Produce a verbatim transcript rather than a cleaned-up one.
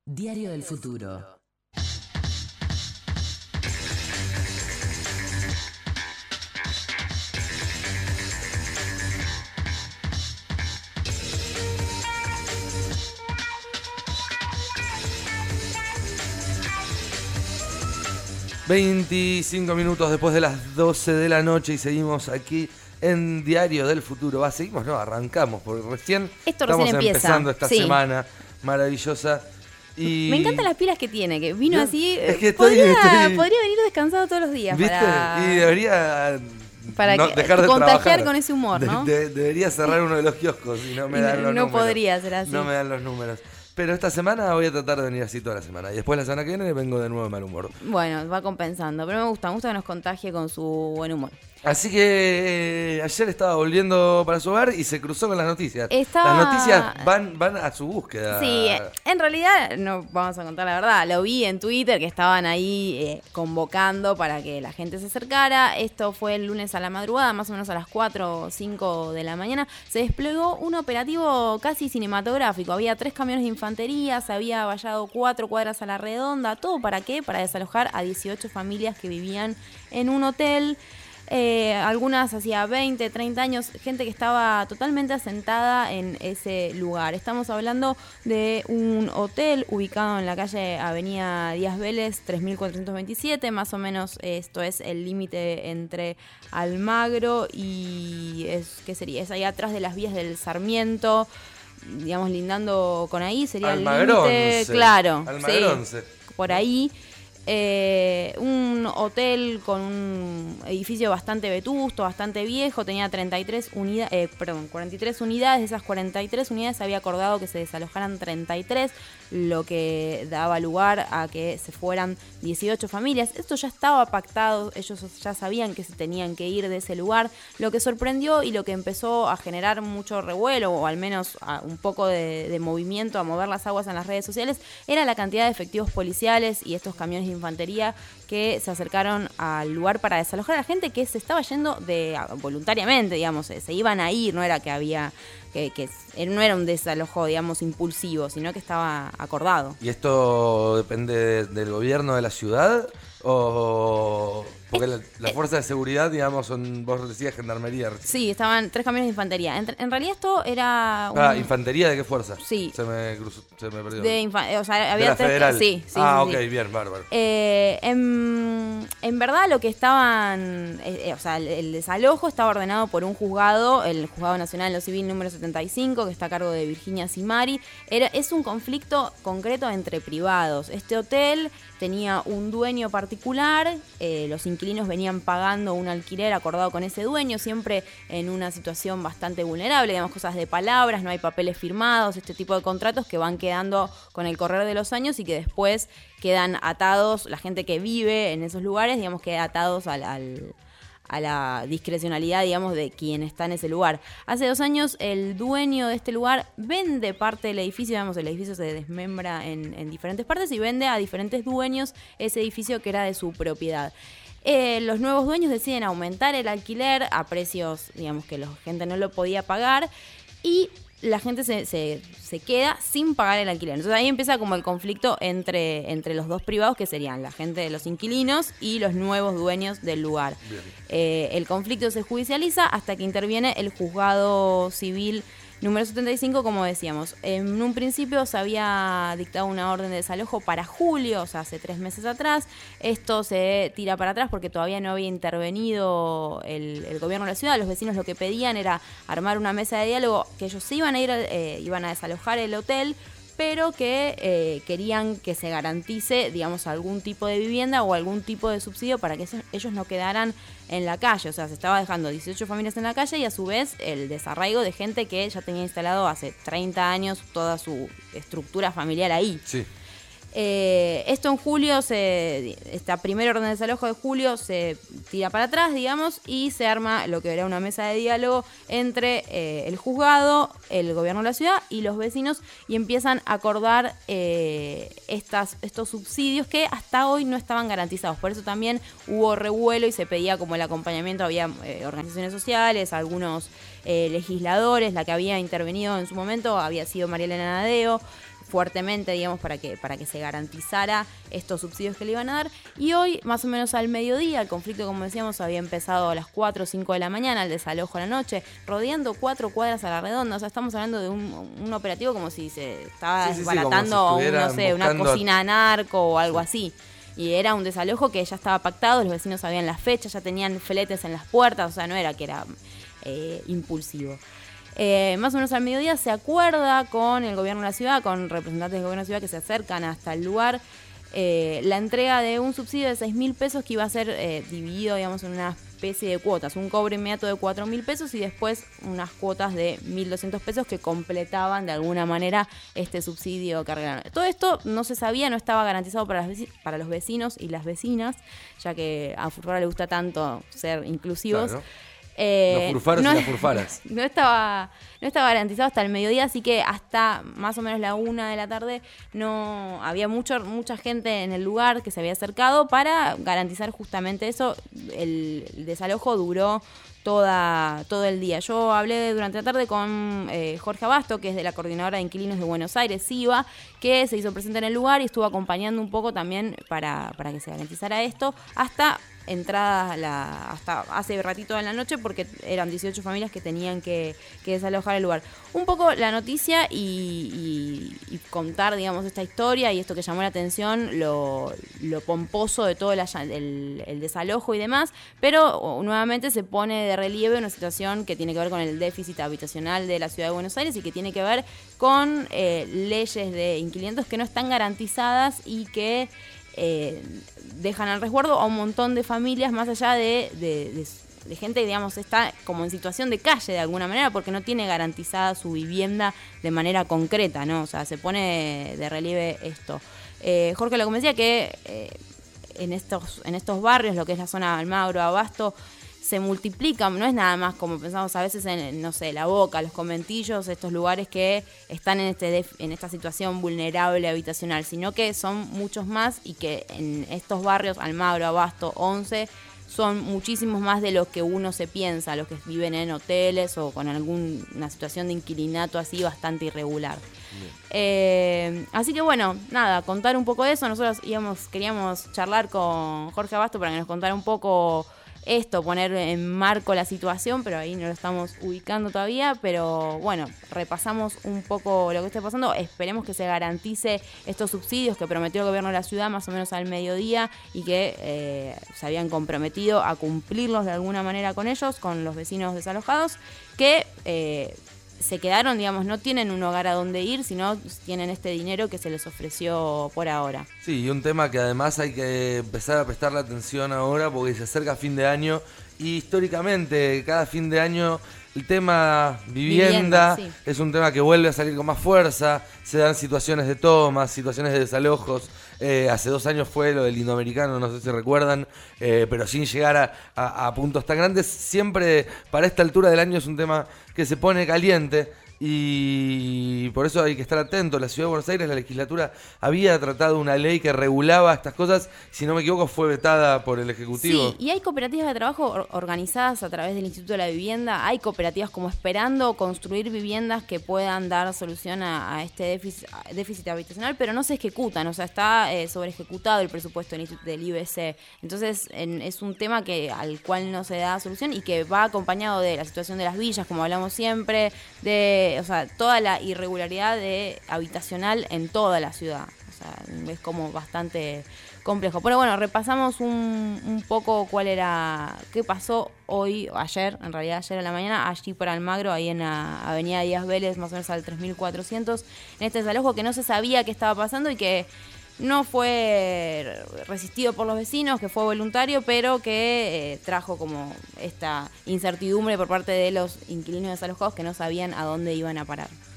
Diario del Futuro. veinticinco minutos después de las doce de la noche y seguimos aquí en Diario del Futuro. Va, seguimos, no, arrancamos, porque recién Esto estamos recién empieza. empezando esta Sí. semana maravillosa. Y... Me encantan las pilas que tiene, que vino Yo- así. es que estoy- podría, estoy- podría venir descansado todos los días. ¿Viste? Para... Y debería Para no, que- dejar de contagiar trabajar. con ese humor, ¿no? De- de- debería cerrar uno de los kioscos y no me Y dan no- los no números. podría ser así. No me dan los números. Pero esta semana voy a tratar de venir así toda la semana. Y después la semana que viene vengo de nuevo de mal humor. Bueno, va compensando. Pero me gusta, me gusta que nos contagie con su buen humor. Así que eh, ayer estaba volviendo para su hogar y se cruzó con las noticias. Estaba- Las noticias van, van a su búsqueda. Sí, en realidad, no vamos a contar la verdad, lo vi en Twitter que estaban ahí eh, convocando para que la gente se acercara. Esto fue el lunes a la madrugada, más o menos a las cuatro o cinco de la mañana. Se desplegó un operativo casi cinematográfico. Había tres camiones de infantería, se había vallado cuatro cuadras a la redonda. ¿Todo para qué? Para desalojar a dieciocho familias que vivían en un hotel. Eh, algunas hacía veinte, treinta años, gente que estaba totalmente asentada en ese lugar. Estamos hablando de un hotel ubicado en la calle Avenida Díaz Vélez, tres mil cuatrocientos veintisiete, más o menos esto es el límite entre Almagro y, es, ¿qué sería? Es ahí atrás de las vías del Sarmiento, digamos, lindando con ahí, sería el límite, Almagronce. claro, Almagronce. sí, por ahí. Eh, un hotel con un edificio bastante vetusto, bastante viejo, tenía treinta y tres unidades, eh, perdón, cuarenta y tres unidades. De esas cuarenta y tres unidades se había acordado que se desalojaran treinta y tres, lo que daba lugar a que se fueran dieciocho familias. Esto ya estaba pactado, ellos ya sabían que se tenían que ir de ese lugar. Lo que sorprendió y lo que empezó a generar mucho revuelo, o al menos a un poco de, de movimiento, a mover las aguas en las redes sociales, era la cantidad de efectivos policiales y estos camiones de infantería que se acercaron al lugar para desalojar a la gente que se estaba yendo de voluntariamente, digamos, se, se iban a ir, no era que había que, que no era un desalojo, digamos, impulsivo, sino que estaba acordado. ¿Y esto depende de- del gobierno de la ciudad? ¿O...? Porque la, la fuerza de seguridad, digamos, son, vos decías, gendarmería. Sí, estaban tres camiones de infantería. En, en realidad esto era un... Ah, ¿infantería de qué fuerza? Sí. Se me cruzó, se me perdió. de infa- o sea, ¿De había la tres... federal? Sí, sí, Ah, sí, ok, sí. bien, bárbaro. Eh, en, en verdad lo que estaban, eh, eh, o sea, el, el desalojo estaba ordenado por un juzgado, el Juzgado Nacional en lo Civil número setenta y cinco, que está a cargo de Virginia Simari. Era, es un conflicto concreto entre privados. Este hotel tenía un dueño particular, eh, los inquilinos venían pagando un alquiler acordado con ese dueño, siempre en una situación bastante vulnerable, digamos, cosas de palabras, no hay papeles firmados, este tipo de contratos que van quedando con el correr de los años y que después quedan atados, la gente que vive en esos lugares, digamos, queda atados al... al a la discrecionalidad, digamos, de quien está en ese lugar. Hace dos años el dueño de este lugar vende parte del edificio, digamos, el edificio se desmembra en, en diferentes partes y vende a diferentes dueños ese edificio que era de su propiedad. Eh, los nuevos dueños deciden aumentar el alquiler a precios, digamos, que la gente no lo podía pagar y la gente se, se, se queda sin pagar el alquiler. Entonces ahí empieza como el conflicto entre, entre los dos privados, que serían la gente de los inquilinos y los nuevos dueños del lugar. Eh, el conflicto se judicializa hasta que interviene el juzgado civil número setenta y cinco, como decíamos. En un principio se había dictado una orden de desalojo para julio, o sea, hace tres meses atrás. Esto se tira para atrás porque todavía no había intervenido el, el gobierno de la ciudad. Los vecinos lo que pedían era armar una mesa de diálogo, que ellos se iban a ir, eh, iban a desalojar el hotel, pero que eh, querían que se garantice, digamos, algún tipo de vivienda o algún tipo de subsidio para que esos, ellos no quedaran en la calle. O sea, se estaba dejando dieciocho familias en la calle y a su vez el desarraigo de gente que ya tenía instalado hace treinta años toda su estructura familiar ahí. Sí. Eh, esto en julio, se, esta primera orden de desalojo de julio se tira para atrás, digamos, y se arma lo que era una mesa de diálogo entre eh, el juzgado, el gobierno de la ciudad y los vecinos, y empiezan a acordar eh, estas, estos subsidios que hasta hoy no estaban garantizados. Por eso también hubo revuelo y se pedía como el acompañamiento. Había eh, organizaciones sociales, algunos eh, legisladores, la que había intervenido en su momento había sido María Elena Nadeo. fuertemente, digamos, para que, para que se garantizara estos subsidios que le iban a dar. Y hoy, más o menos al mediodía, el conflicto, como decíamos, había empezado a las cuatro o cinco de la mañana, el desalojo a la noche, rodeando cuatro cuadras a la redonda. O sea, estamos hablando de un, un operativo como si se estaba Sí, sí, sí, desbaratando, como si un, no sé, una buscando- cocina narco o algo así. Y era un desalojo que ya estaba pactado, los vecinos sabían las fechas, ya tenían fletes en las puertas, o sea, no era que era eh, impulsivo. Eh, más o menos al mediodía se acuerda con el gobierno de la ciudad, con representantes del gobierno de la ciudad que se acercan hasta el lugar, eh, la entrega de un subsidio de seis mil pesos que iba a ser eh, dividido, digamos, en una especie de cuotas, un cobro inmediato de cuatro mil pesos y después unas cuotas de mil doscientos pesos que completaban de alguna manera este subsidio que arreglaron. Todo esto no se sabía, no estaba garantizado para, las veci- para los vecinos y las vecinas, ya que a Furfara le gusta tanto ser inclusivos. Claro. Eh, Los furfaros no, y las furfaras. No estaba, no estaba garantizado hasta el mediodía, así que hasta más o menos la una de la tarde no había mucho, mucha gente en el lugar que se había acercado para garantizar justamente eso. El, el desalojo duró toda, todo el día. Yo hablé durante la tarde con eh, Jorge Abasto, que es de la Coordinadora de Inquilinos de Buenos Aires, SIBA, que se hizo presente en el lugar y estuvo acompañando un poco también para, para que se garantizara esto, hasta entrada la, hasta hace ratito en la noche, porque eran dieciocho familias que tenían que, que desalojar el lugar. Un poco la noticia y, y, y contar, digamos, esta historia y esto que llamó la atención, lo, lo pomposo de todo el, el, el desalojo y demás, pero nuevamente se pone de relieve una situación que tiene que ver con el déficit habitacional de la ciudad de Buenos Aires y que tiene que ver con eh, leyes de inquilinos que no están garantizadas y que Eh, dejan al resguardo a un montón de familias, más allá de, de, de, de gente que, digamos, está como en situación de calle de alguna manera porque no tiene garantizada su vivienda de manera concreta, ¿no? O sea, se pone de relieve esto. Eh, Jorge lo que me decía que eh, en estos, en estos barrios, lo que es la zona Almagro, Abasto, se multiplican, no es nada más como pensamos a veces en, no sé, La Boca, Los Conventillos, estos lugares que están en este en esta situación vulnerable habitacional, sino que son muchos más y que en estos barrios, Almagro, Abasto, Once, son muchísimos más de los que uno se piensa, los que viven en hoteles o con alguna situación de inquilinato así bastante irregular. Eh, así que bueno, nada, contar un poco de eso. Nosotros íbamos, queríamos charlar con Jorge Abasto para que nos contara un poco esto, poner en marco la situación, pero ahí no lo estamos ubicando todavía. Pero bueno, repasamos un poco lo que está pasando. Esperemos que se garantice estos subsidios que prometió el gobierno de la ciudad más o menos al mediodía y que eh, se habían comprometido a cumplirlos de alguna manera con ellos, con los vecinos desalojados, que eh, se quedaron, digamos, no tienen un hogar a donde ir, sino tienen este dinero que se les ofreció por ahora. Sí, y un tema que además hay que empezar a prestarle atención ahora porque se acerca fin de año y históricamente cada fin de año el tema vivienda, Vivienda, sí. Es un tema que vuelve a salir con más fuerza, se dan situaciones de tomas, situaciones de desalojos. Eh, hace dos años fue lo del indoamericano, no sé si recuerdan, eh, pero sin llegar a, a, a puntos tan grandes. Siempre para esta altura del año es un tema que se pone caliente y por eso hay que estar atento. La Ciudad de Buenos Aires, la legislatura había tratado una ley que regulaba estas cosas, si no me equivoco fue vetada por el Ejecutivo. Sí, y hay cooperativas de trabajo or- organizadas a través del Instituto de la Vivienda, hay cooperativas como esperando construir viviendas que puedan dar solución a, a este déficit, a déficit habitacional, pero no se ejecutan, o sea, está eh, sobre ejecutado el presupuesto del, Instituto del I B C, entonces en, es un tema que al cual no se da solución y que va acompañado de la situación de las villas, como hablamos siempre, de o sea, toda la irregularidad de habitacional en toda la ciudad. O sea, es como bastante complejo. Pero bueno, repasamos un, un poco cuál era, qué pasó hoy, ayer, en realidad ayer a la mañana, allí por Almagro, ahí en la avenida Díaz Vélez, más o menos al tres mil cuatrocientos, en este desalojo que no se sabía qué estaba pasando y que no fue resistido por los vecinos, que fue voluntario, pero que eh, trajo como esta incertidumbre por parte de los inquilinos desalojados que no sabían a dónde iban a parar.